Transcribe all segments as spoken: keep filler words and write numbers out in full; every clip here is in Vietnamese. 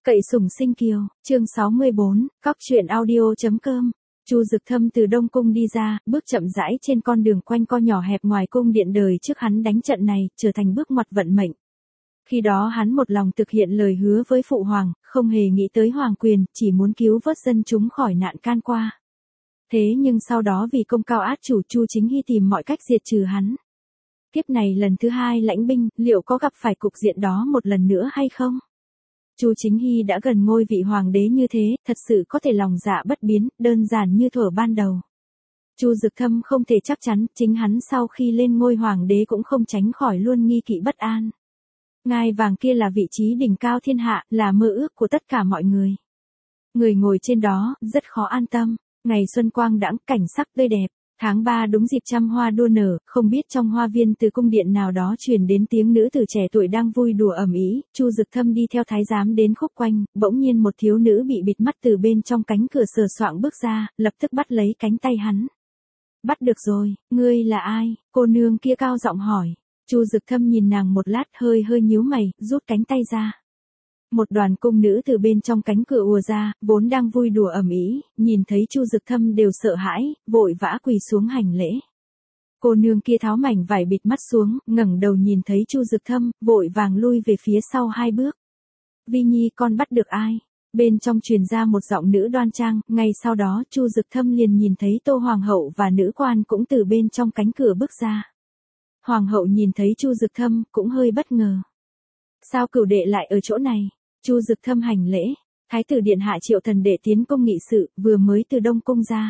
Cậy sủng sinh kiều, chương sáu mươi bốn, cóc truyện audio.com. Chu Dực Thâm từ Đông Cung đi ra, bước chậm rãi trên con đường quanh co nhỏ hẹp ngoài cung điện đời trước hắn đánh trận này, trở thành bước ngoặt vận mệnh. Khi đó hắn một lòng thực hiện lời hứa với Phụ Hoàng, không hề nghĩ tới hoàng quyền, chỉ muốn cứu vớt dân chúng khỏi nạn can qua. Thế nhưng sau đó vì công cao át chủ, Chu Chính Hy tìm mọi cách diệt trừ hắn. Kiếp này lần thứ hai lãnh binh, liệu có gặp phải cục diện đó một lần nữa hay không? Chu Chính Hy đã gần ngôi vị hoàng đế như thế, thật sự có thể lòng dạ bất biến, đơn giản như thuở ban đầu. Chu Dực Thâm không thể chắc chắn, chính hắn sau khi lên ngôi hoàng đế cũng không tránh khỏi luôn nghi kỵ bất an. Ngai vàng kia là vị trí đỉnh cao thiên hạ, là mơ ước của tất cả mọi người. Người ngồi trên đó, rất khó an tâm. Ngày xuân quang đãng, cảnh sắc tươi đẹp. Tháng ba đúng dịp trăm hoa đua nở, không biết trong hoa viên từ cung điện nào đó truyền đến tiếng nữ tử trẻ tuổi đang vui đùa ầm ĩ. Chu Dực Thâm đi theo thái giám đến khúc quanh, bỗng nhiên một thiếu nữ bị bịt mắt từ bên trong cánh cửa sờ soạng bước ra, lập tức bắt lấy cánh tay hắn. Bắt được rồi, ngươi là ai? Cô nương kia cao giọng hỏi. Chu Dực Thâm nhìn nàng một lát, hơi hơi nhíu mày, rút cánh tay ra. Một đoàn cung nữ từ bên trong cánh cửa ùa ra, vốn đang vui đùa ầm ĩ, nhìn thấy Chu Dực Thâm đều sợ hãi, vội vã quỳ xuống hành lễ. Cô nương kia tháo mảnh vải bịt mắt xuống, ngẩng đầu nhìn thấy Chu Dực Thâm, vội vàng lui về phía sau hai bước. Vi Nhi, con bắt được ai? Bên trong truyền ra một giọng nữ đoan trang, ngay sau đó Chu Dực Thâm liền nhìn thấy Tô Hoàng hậu và nữ quan cũng từ bên trong cánh cửa bước ra. Hoàng hậu nhìn thấy Chu Dực Thâm, cũng hơi bất ngờ. Sao cửu đệ lại ở chỗ này? Chu Dực Thâm hành lễ. Thái tử điện hạ triệu thần đệ tiến công nghị sự, vừa mới từ Đông Cung ra.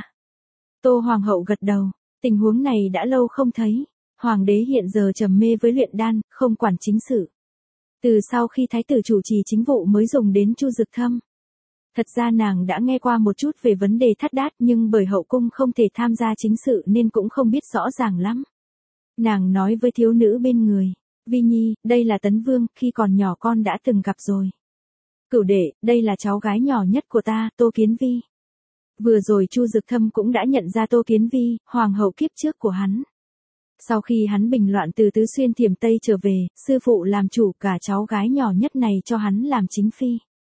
Tô Hoàng hậu gật đầu. Tình huống này đã lâu không thấy. Hoàng đế hiện giờ trầm mê với luyện đan, không quản chính sự. Từ sau khi thái tử chủ trì chính vụ mới dùng đến Chu Dực Thâm. Thật ra nàng đã nghe qua một chút về vấn đề thắt đát, nhưng bởi hậu cung không thể tham gia chính sự nên cũng không biết rõ ràng lắm. Nàng nói với thiếu nữ bên người. Vi Nhi, đây là Tấn Vương, khi còn nhỏ con đã từng gặp rồi. Cửu đệ, đây là cháu gái nhỏ nhất của ta, Tô Kiến Vi. Vừa rồi Chu Dực Thâm cũng đã nhận ra Tô Kiến Vi, hoàng hậu kiếp trước của hắn. Sau khi hắn bình loạn từ Tứ Xuyên Thiểm Tây trở về, sư phụ làm chủ cả cháu gái nhỏ nhất này cho hắn làm chính phi.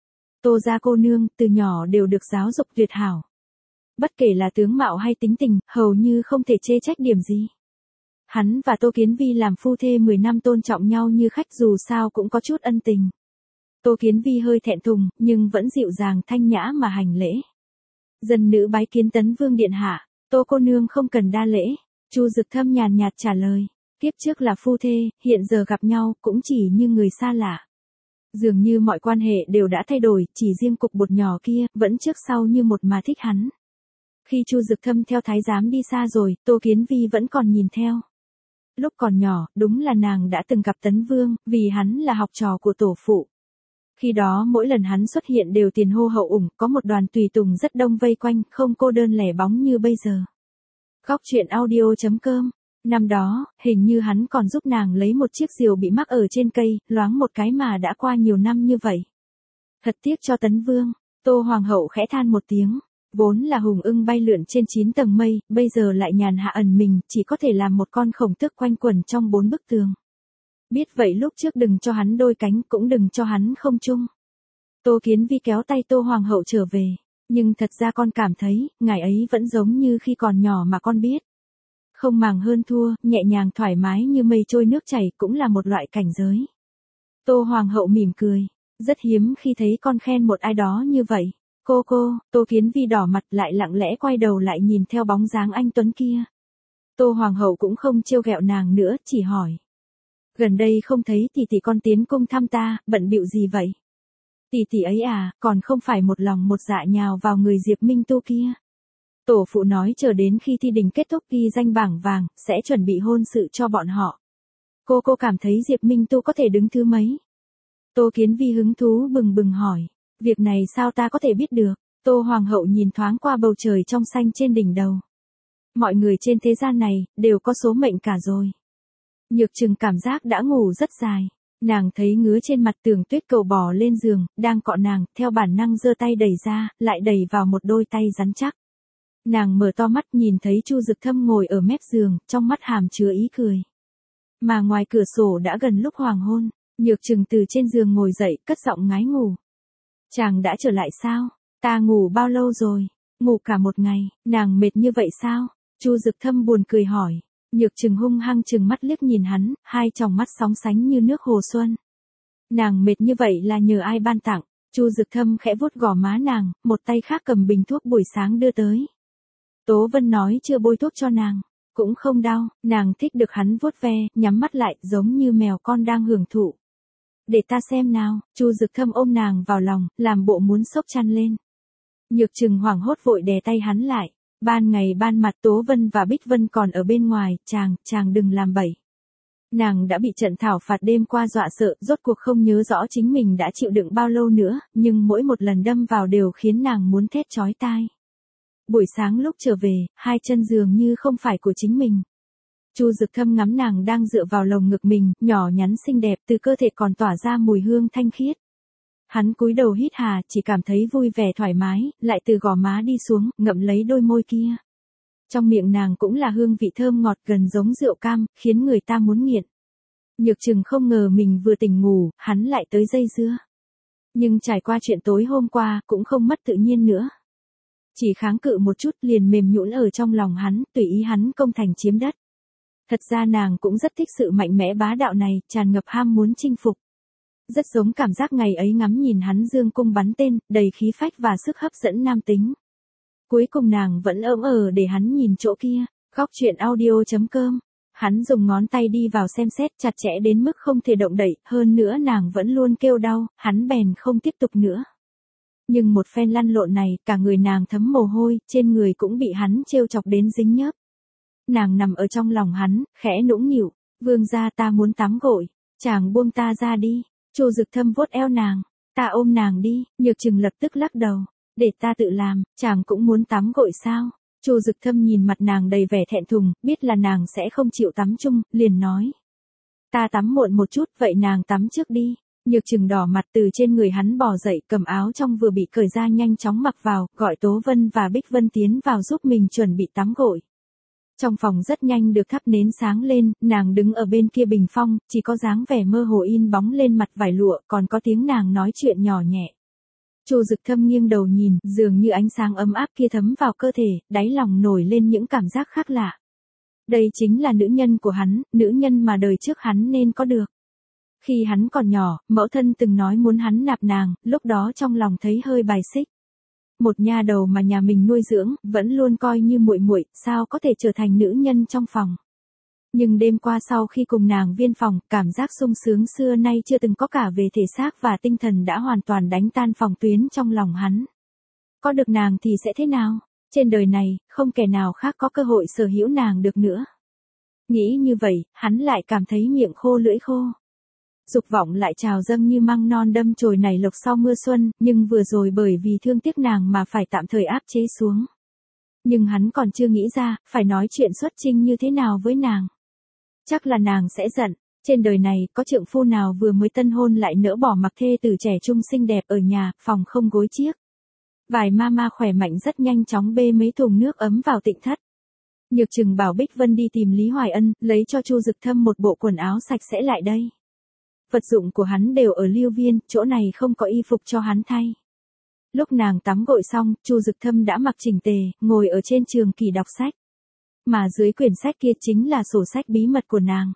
Tô gia cô nương, từ nhỏ đều được giáo dục tuyệt hảo. Bất kể là tướng mạo hay tính tình, hầu như không thể chê trách điểm gì. Hắn và Tô Kiến Vi làm phu thê mười năm tôn trọng nhau như khách, dù sao cũng có chút ân tình. Tô Kiến Vi hơi thẹn thùng, nhưng vẫn dịu dàng thanh nhã mà hành lễ. Dân nữ bái kiến Tấn Vương điện hạ. Tô cô nương không cần đa lễ. Chu Dực Thâm nhàn nhạt trả lời. Kiếp trước là phu thê, hiện giờ gặp nhau cũng chỉ như người xa lạ. Dường như mọi quan hệ đều đã thay đổi, chỉ riêng cục bột nhỏ kia vẫn trước sau như một mà thích hắn. Khi Chu Dực Thâm theo thái giám đi xa rồi, Tô Kiến Vi vẫn còn nhìn theo. Lúc còn nhỏ, đúng là nàng đã từng gặp Tấn Vương, vì hắn là học trò của tổ phụ. Khi đó mỗi lần hắn xuất hiện đều tiền hô hậu ủng, có một đoàn tùy tùng rất đông vây quanh, không cô đơn lẻ bóng như bây giờ. Cóc truyện audio.com. Năm đó, hình như hắn còn giúp nàng lấy một chiếc diều bị mắc ở trên cây, loáng một cái mà đã qua nhiều năm như vậy. Thật tiếc cho Tấn Vương. Tô Hoàng hậu khẽ than một tiếng. Vốn là hùng ưng bay lượn trên chín tầng mây, bây giờ lại nhàn hạ ẩn mình, chỉ có thể làm một con khổng tước quanh quẩn trong bốn bức tường. Biết vậy lúc trước đừng cho hắn đôi cánh, cũng đừng cho hắn không chung. Tô Kiến Vi kéo tay Tô Hoàng hậu trở về. Nhưng thật ra con cảm thấy, ngài ấy vẫn giống như khi còn nhỏ mà con biết. Không màng hơn thua, nhẹ nhàng thoải mái như mây trôi nước chảy, cũng là một loại cảnh giới. Tô Hoàng hậu mỉm cười. Rất hiếm khi thấy con khen một ai đó như vậy. Cô cô, Tô Kiến Vi đỏ mặt lại lặng lẽ quay đầu lại nhìn theo bóng dáng anh tuấn kia. Tô Hoàng hậu cũng không trêu ghẹo nàng nữa, chỉ hỏi. Gần đây không thấy tỷ tỷ con tiến cung thăm ta, bận bịu gì vậy? Tỷ tỷ ấy à, còn không phải một lòng một dạ nhào vào người Diệp Minh Tu kia. Tổ phụ nói chờ đến khi thi đình kết thúc ghi danh bảng vàng, sẽ chuẩn bị hôn sự cho bọn họ. Cô cô cảm thấy Diệp Minh Tu có thể đứng thứ mấy? Tô Kiến Vi hứng thú bừng bừng hỏi. Việc này sao ta có thể biết được? Tô Hoàng hậu nhìn thoáng qua bầu trời trong xanh trên đỉnh đầu. Mọi người trên thế gian này, đều có số mệnh cả rồi. Nhược Trừng cảm giác đã ngủ rất dài. Nàng thấy ngứa trên mặt Tường Tuyết Cầu bò lên giường, đang cọ nàng, theo bản năng giơ tay đẩy ra, lại đẩy vào một đôi tay rắn chắc. Nàng mở to mắt nhìn thấy Chu Dực Thâm ngồi ở mép giường, trong mắt hàm chứa ý cười. Mà ngoài cửa sổ đã gần lúc hoàng hôn, Nhược Trừng từ trên giường ngồi dậy, cất giọng ngái ngủ. Chàng đã trở lại sao? Ta ngủ bao lâu rồi? Ngủ cả một ngày, nàng mệt như vậy sao? Chu Dực Thâm buồn cười hỏi. Nhược Trừng hung hăng trừng mắt liếc nhìn hắn, hai tròng mắt sóng sánh như nước hồ xuân. Nàng mệt như vậy là nhờ ai ban tặng? Chu Dực Thâm khẽ vuốt gò má nàng, một tay khác cầm bình thuốc buổi sáng đưa tới. Tố Vân nói chưa bôi thuốc cho nàng, cũng không đau, nàng thích được hắn vuốt ve, nhắm mắt lại, giống như mèo con đang hưởng thụ. Để ta xem nào, Chu Dực Thâm ôm nàng vào lòng, làm bộ muốn xốc chăn lên. Nhược Trừng hoảng hốt vội đè tay hắn lại. Ban ngày ban mặt Tố Vân và Bích Vân còn ở bên ngoài, chàng, chàng đừng làm bậy. Nàng đã bị trận thảo phạt đêm qua dọa sợ, rốt cuộc không nhớ rõ chính mình đã chịu đựng bao lâu nữa, nhưng mỗi một lần đâm vào đều khiến nàng muốn thét chói tai. Buổi sáng lúc trở về, hai chân dường như không phải của chính mình. Chu Dực Thâm ngắm nàng đang dựa vào lồng ngực mình, nhỏ nhắn xinh đẹp, từ cơ thể còn tỏa ra mùi hương thanh khiết. Hắn cúi đầu hít hà, chỉ cảm thấy vui vẻ thoải mái, lại từ gò má đi xuống, ngậm lấy đôi môi kia. Trong miệng nàng cũng là hương vị thơm ngọt gần giống rượu cam, khiến người ta muốn nghiện. Nhược Trừng không ngờ mình vừa tỉnh ngủ, hắn lại tới dây dưa. Nhưng trải qua chuyện tối hôm qua, cũng không mất tự nhiên nữa. Chỉ kháng cự một chút liền mềm nhũn ở trong lòng hắn, tùy ý hắn công thành chiếm đất. Thật ra nàng cũng rất thích sự mạnh mẽ bá đạo này, tràn ngập ham muốn chinh phục. Rất giống cảm giác ngày ấy ngắm nhìn hắn dương cung bắn tên, đầy khí phách và sức hấp dẫn nam tính. Cuối cùng nàng vẫn ỡm ờ để hắn nhìn chỗ kia. Góc truyện audio chấm com. Hắn dùng ngón tay đi vào xem xét chặt chẽ đến mức không thể động đậy, hơn nữa nàng vẫn luôn kêu đau, hắn bèn không tiếp tục nữa. Nhưng một phen lăn lộn này, cả người nàng thấm mồ hôi, trên người cũng bị hắn trêu chọc đến dính nhớp. Nàng nằm ở trong lòng hắn, khẽ nũng nịu, vương gia ta muốn tắm gội, chàng buông ta ra đi. Chu Dực Thâm vuốt eo nàng, ta ôm nàng đi, Nhược Trừng lập tức lắc đầu, để ta tự làm, chàng cũng muốn tắm gội sao? Chu Dực Thâm nhìn mặt nàng đầy vẻ thẹn thùng, biết là nàng sẽ không chịu tắm chung, liền nói. Ta tắm muộn một chút, vậy nàng tắm trước đi. Nhược Trừng đỏ mặt từ trên người hắn bò dậy, cầm áo trong vừa bị cởi ra nhanh chóng mặc vào, gọi Tố Vân và Bích Vân tiến vào giúp mình chuẩn bị tắm gội. Trong phòng rất nhanh được thắp nến sáng lên, nàng đứng ở bên kia bình phong, chỉ có dáng vẻ mơ hồ in bóng lên mặt vải lụa, còn có tiếng nàng nói chuyện nhỏ nhẹ. Chu Dực Thâm nghiêng đầu nhìn, dường như ánh sáng ấm áp kia thấm vào cơ thể, đáy lòng nổi lên những cảm giác khác lạ. Đây chính là nữ nhân của hắn, nữ nhân mà đời trước hắn nên có được. Khi hắn còn nhỏ, mẫu thân từng nói muốn hắn nạp nàng, lúc đó trong lòng thấy hơi bài xích. Một nha đầu mà nhà mình nuôi dưỡng, vẫn luôn coi như muội muội, sao có thể trở thành nữ nhân trong phòng. Nhưng đêm qua sau khi cùng nàng viên phòng, cảm giác sung sướng xưa nay chưa từng có cả về thể xác và tinh thần đã hoàn toàn đánh tan phòng tuyến trong lòng hắn. Có được nàng thì sẽ thế nào? Trên đời này, không kẻ nào khác có cơ hội sở hữu nàng được nữa. Nghĩ như vậy, hắn lại cảm thấy miệng khô lưỡi khô. Dục vọng lại trào dâng như măng non đâm chồi nảy lộc sau mưa xuân, nhưng vừa rồi bởi vì thương tiếc nàng mà phải tạm thời áp chế xuống. Nhưng hắn còn chưa nghĩ ra, phải nói chuyện xuất trinh như thế nào với nàng. Chắc là nàng sẽ giận, trên đời này có trượng phu nào vừa mới tân hôn lại nỡ bỏ mặc thê tử trẻ trung xinh đẹp ở nhà, phòng không gối chiếc. Vài mama khỏe mạnh rất nhanh chóng bê mấy thùng nước ấm vào tịnh thất. Nhược Trừng bảo Bích Vân đi tìm Lý Hoài Ân, lấy cho Chu Dực Thâm một bộ quần áo sạch sẽ lại đây. Vật dụng của hắn đều ở Lưu Viên, chỗ này không có y phục cho hắn thay. Lúc nàng tắm gội xong, Chu Dực Thâm đã mặc chỉnh tề, ngồi ở trên trường kỷ đọc sách. Mà dưới quyển sách kia chính là sổ sách bí mật của nàng.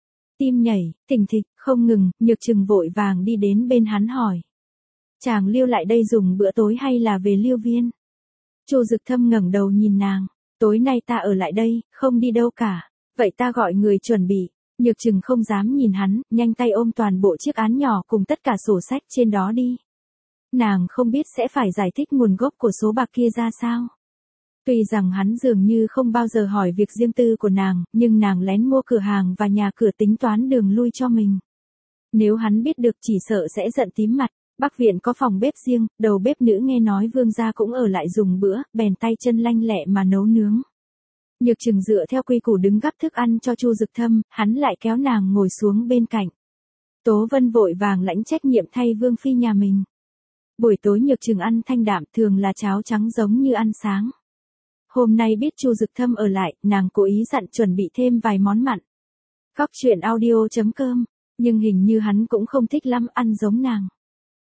Tim nhảy, thình thịch, không ngừng, Nhược Trừng vội vàng đi đến bên hắn hỏi. Chàng lưu lại đây dùng bữa tối hay là về Lưu Viên? Chu Dực Thâm ngẩng đầu nhìn nàng, tối nay ta ở lại đây, không đi đâu cả. Vậy ta gọi người chuẩn bị. Nhược Trừng không dám nhìn hắn, nhanh tay ôm toàn bộ chiếc án nhỏ cùng tất cả sổ sách trên đó đi. Nàng không biết sẽ phải giải thích nguồn gốc của số bạc kia ra sao. Tuy rằng hắn dường như không bao giờ hỏi việc riêng tư của nàng, nhưng nàng lén mua cửa hàng và nhà cửa tính toán đường lui cho mình. Nếu hắn biết được chỉ sợ sẽ giận tím mặt. Bắc viện có phòng bếp riêng, đầu bếp nữ nghe nói vương gia cũng ở lại dùng bữa, bèn tay chân lanh lẹ mà nấu nướng. Nhược Trừng dựa theo quy củ đứng gắp thức ăn cho Chu Dực Thâm, hắn lại kéo nàng ngồi xuống bên cạnh. Tố Vân vội vàng lãnh trách nhiệm thay vương phi nhà mình. Buổi tối Nhược Trừng ăn thanh đạm, thường là cháo trắng giống như ăn sáng. Hôm nay biết Chu Dực Thâm ở lại, nàng cố ý dặn chuẩn bị thêm vài món mặn. Góc truyện audio chấm com, nhưng hình như hắn cũng không thích lắm ăn giống nàng.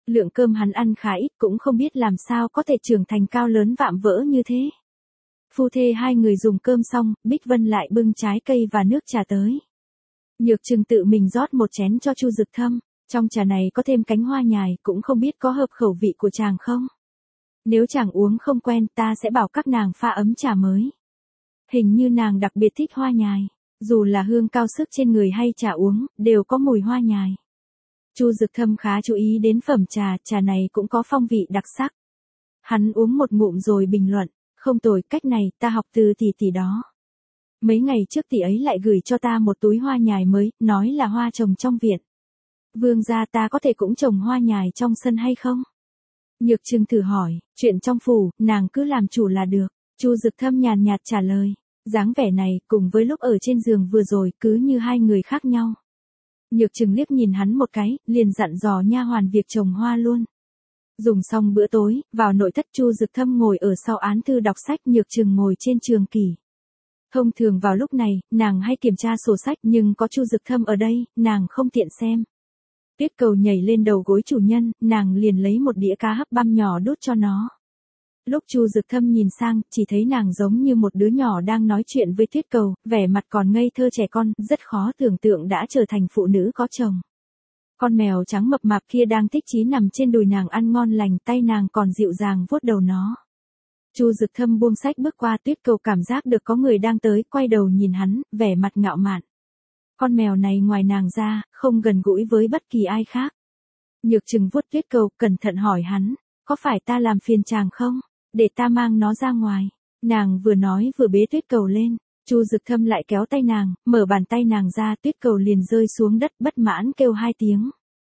Lượng cơm hắn ăn khá ít cũng không biết làm sao có thể trưởng thành cao lớn vạm vỡ như thế. Phu thê hai người dùng cơm xong, Bích Vân lại bưng trái cây và nước trà tới. Nhược Trừng tự mình rót một chén cho Chu Dực Thâm, trong trà này có thêm cánh hoa nhài, cũng không biết có hợp khẩu vị của chàng không. Nếu chàng uống không quen ta sẽ bảo các nàng pha ấm trà mới. Hình như nàng đặc biệt thích hoa nhài, dù là hương cao sức trên người hay trà uống, đều có mùi hoa nhài. Chu Dực Thâm khá chú ý đến phẩm trà, trà này cũng có phong vị đặc sắc. Hắn uống một ngụm rồi bình luận, không tồi, cách này ta học từ tỷ tỷ đó. Mấy ngày trước tỷ ấy lại gửi cho ta một túi hoa nhài mới, nói là hoa trồng trong viện. Vương gia ta có thể cũng trồng hoa nhài trong sân hay không? Nhược Trừng thử hỏi, chuyện trong phủ, nàng cứ làm chủ là được. Chu Dực Thâm nhàn nhạt trả lời, dáng vẻ này cùng với lúc ở trên giường vừa rồi cứ như hai người khác nhau. Nhược Trừng liếc nhìn hắn một cái, liền dặn dò nha hoàn việc trồng hoa luôn. Dùng xong bữa tối, vào nội thất Chu Dực Thâm ngồi ở sau án thư đọc sách, Nhược Trừng ngồi trên trường kỷ. Thông thường vào lúc này, nàng hay kiểm tra sổ sách nhưng có Chu Dực Thâm ở đây, nàng không tiện xem. Tuyết Cầu nhảy lên đầu gối chủ nhân, nàng liền lấy một đĩa cá hấp băm nhỏ đút cho nó. Lúc Chu Dực Thâm nhìn sang, chỉ thấy nàng giống như một đứa nhỏ đang nói chuyện với Tuyết Cầu, vẻ mặt còn ngây thơ trẻ con, rất khó tưởng tượng đã trở thành phụ nữ có chồng. Con mèo trắng mập mạp kia đang thích chí nằm trên đùi nàng ăn ngon lành, tay nàng còn dịu dàng vuốt đầu nó. Chu Dực Thâm buông sách bước qua, Tuyết Cầu cảm giác được có người đang tới, quay đầu nhìn hắn, vẻ mặt ngạo mạn. Con mèo này ngoài nàng ra, không gần gũi với bất kỳ ai khác. Nhược Trừng vuốt Tuyết Cầu, cẩn thận hỏi hắn, có phải ta làm phiền chàng không? Để ta mang nó ra ngoài. Nàng vừa nói vừa bế Tuyết Cầu lên. Chu Dực Thâm lại kéo tay nàng, mở bàn tay nàng ra, Tuyết Cầu liền rơi xuống đất, bất mãn kêu hai tiếng.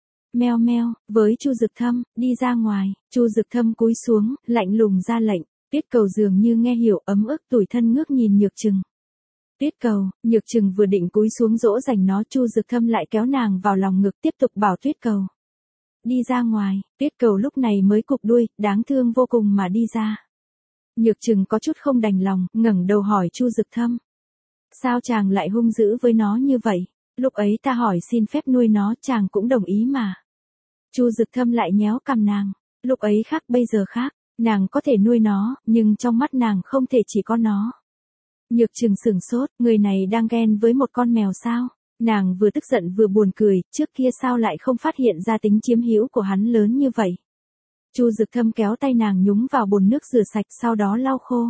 Meo meo, với Chu Dực Thâm, đi ra ngoài. Chu Dực Thâm cúi xuống, lạnh lùng ra lệnh. Tuyết Cầu dường như nghe hiểu, ấm ức tủi thân ngước nhìn Nhược Trừng. Tuyết Cầu, Nhược Trừng vừa định cúi xuống dỗ dành nó, Chu Dực Thâm lại kéo nàng vào lòng ngực, tiếp tục bảo Tuyết Cầu. Đi ra ngoài. Tuyết Cầu lúc này mới cụp đuôi, đáng thương vô cùng mà đi ra. Nhược Trừng có chút không đành lòng, ngẩng đầu hỏi Chu Dực Thâm. Sao chàng lại hung dữ với nó như vậy? Lúc ấy ta hỏi xin phép nuôi nó, chàng cũng đồng ý mà. Chu Dực Thâm lại nhéo cằm nàng. Lúc ấy khác bây giờ khác, nàng có thể nuôi nó, nhưng trong mắt nàng không thể chỉ có nó. Nhược Trừng sửng sốt, người này đang ghen với một con mèo sao? Nàng vừa tức giận vừa buồn cười, trước kia sao lại không phát hiện ra tính chiếm hữu của hắn lớn như vậy. Chu Dực Thâm kéo tay nàng nhúng vào bồn nước rửa sạch, sau đó lau khô.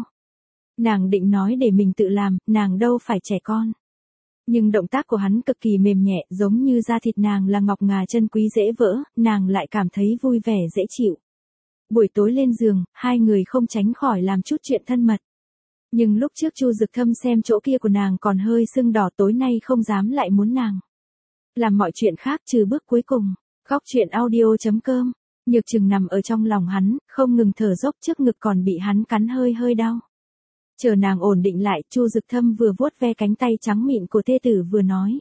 Nàng định nói để mình tự làm, nàng đâu phải trẻ con. Nhưng động tác của hắn cực kỳ mềm nhẹ, giống như da thịt nàng là ngọc ngà chân quý dễ vỡ, nàng lại cảm thấy vui vẻ dễ chịu. Buổi tối lên giường, hai người không tránh khỏi làm chút chuyện thân mật. Nhưng lúc trước Chu Dực Thâm xem chỗ kia của nàng còn hơi sưng đỏ, tối nay không dám lại muốn nàng làm mọi chuyện khác trừ bước cuối cùng. Góc truyện audio chấm com. Nhược Trừng nằm ở trong lòng hắn, không ngừng thở dốc, trước ngực còn bị hắn cắn hơi hơi đau. Chờ nàng ổn định lại, Chu Dực Thâm vừa vuốt ve cánh tay trắng mịn của thê tử vừa nói.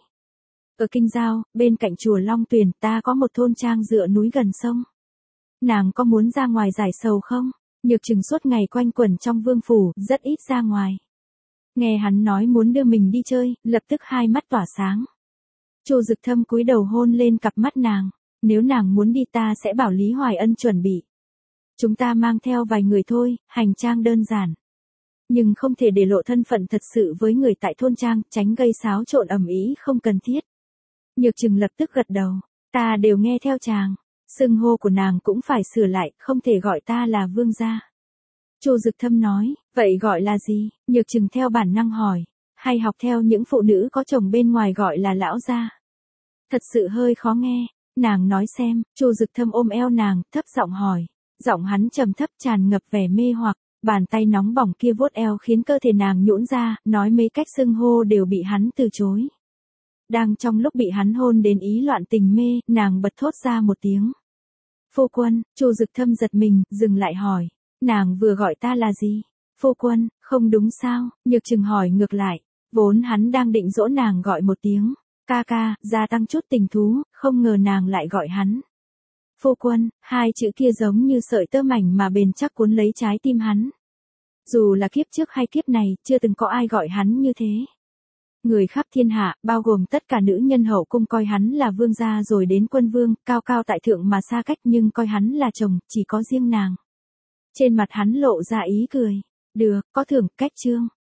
Ở Kinh Giao, bên cạnh chùa Long Tuyền, ta có một thôn trang dựa núi gần sông. Nàng có muốn ra ngoài giải sầu không? Nhược Trừng suốt ngày quanh quẩn trong vương phủ, rất ít ra ngoài. Nghe hắn nói muốn đưa mình đi chơi, lập tức hai mắt tỏa sáng. Chu Dực Thâm cúi đầu hôn lên cặp mắt nàng. Nếu nàng muốn đi ta sẽ bảo Lý Hoài Ân chuẩn bị. Chúng ta mang theo vài người thôi, hành trang đơn giản. Nhưng không thể để lộ thân phận thật sự với người tại thôn trang, tránh gây xáo trộn ầm ĩ không cần thiết. Nhược Trừng lập tức gật đầu. Ta đều nghe theo chàng. Xưng hô của nàng cũng phải sửa lại, không thể gọi ta là vương gia. Chu Dực Thâm nói, vậy gọi là gì? Nhược Trừng theo bản năng hỏi. Hay học theo những phụ nữ có chồng bên ngoài gọi là lão gia? Thật sự hơi khó nghe. Nàng nói xem. Chu Dực Thâm ôm eo nàng, thấp giọng hỏi. Giọng hắn trầm thấp tràn ngập vẻ mê hoặc. Bàn tay nóng bỏng kia vuốt eo khiến cơ thể nàng nhũn ra, nói mấy cách xưng hô đều bị hắn từ chối. Đang trong lúc bị hắn hôn đến ý loạn tình mê, nàng bật thốt ra một tiếng. Phu quân. Chu Dực Thâm giật mình, dừng lại hỏi. Nàng vừa gọi ta là gì? Phu quân, không đúng sao? Nhược Trừng hỏi ngược lại. Vốn hắn đang định dỗ nàng gọi một tiếng. Ca ca, gia tăng chút tình thú, không ngờ nàng lại gọi hắn. Phu quân, hai chữ kia giống như sợi tơ mảnh mà bền chắc cuốn lấy trái tim hắn. Dù là kiếp trước hay kiếp này, chưa từng có ai gọi hắn như thế. Người khắp thiên hạ, bao gồm tất cả nữ nhân hậu cung coi hắn là vương gia rồi đến quân vương, cao cao tại thượng mà xa cách nhưng coi hắn là chồng, chỉ có riêng nàng. Trên mặt hắn lộ ra ý cười. Được, có thưởng, cách chương.